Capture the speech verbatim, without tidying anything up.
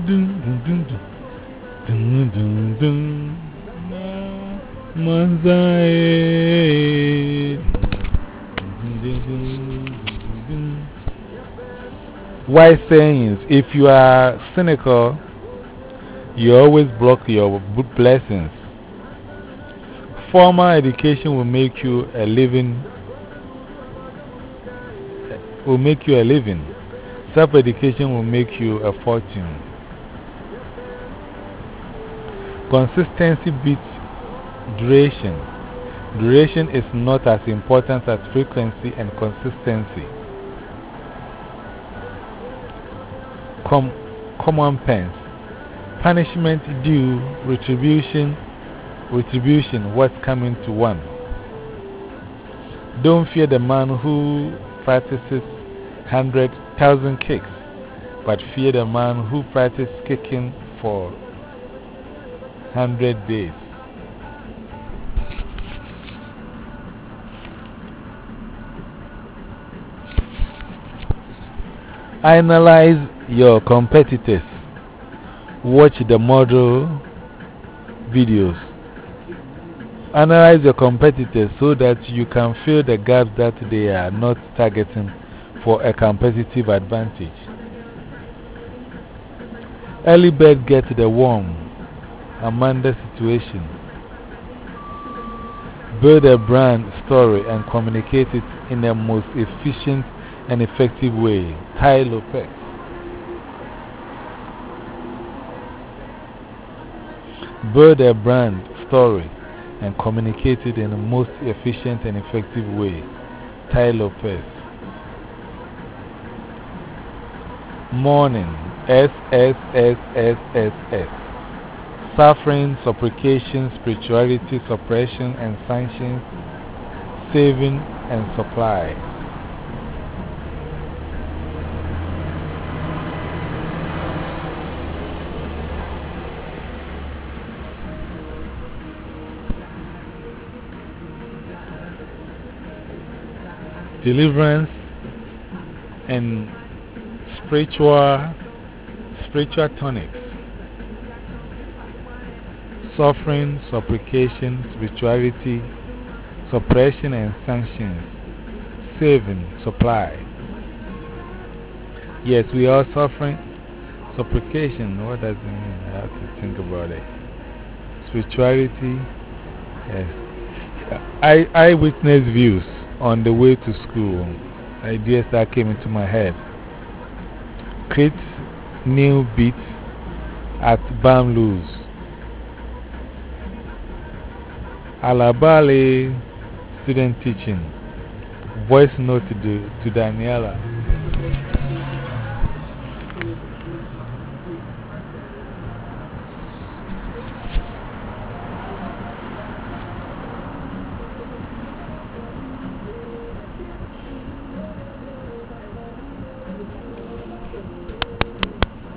Dun, dun, dun. Manzai. Wise sayings: if you are cynical, you always block your blessings. Formal education will make you a living, will make you a living. Self-education will make you a fortune. Consistency beats duration. Duration is not as important as frequency and consistency. Com common sense. Punishment due, retribution, retribution, what's coming to one. Don't fear the man who practices hundred thousand kicks, but fear the man who practices kicking for hundred days. Analyze your competitors. Watch the model videos. Analyze your competitors so that you can fill the gaps that they are not targeting for a competitive advantage. Early bird gets the worm. Amanda situation. Build a brand story and communicate it in the most efficient and effective way. Tai Lopez. Build a brand story and communicate it in the most efficient and effective way. Tai Lopez. Mourning. S S S S S S. Suffering, supplication, spirituality, suppression and sanctions, saving and supply. Deliverance and spiritual, spiritual tonics. Suffering, supplication, spirituality, suppression and sanctions, saving, supply. Yes, we are suffering. Supplication, what does it mean? I have to think about it. Spirituality, yes. I, eyewitness views on the way to school. Ideas that came into my head. Create new beats at Bamloos. Alabale student teaching. Voice note to, to Daniela.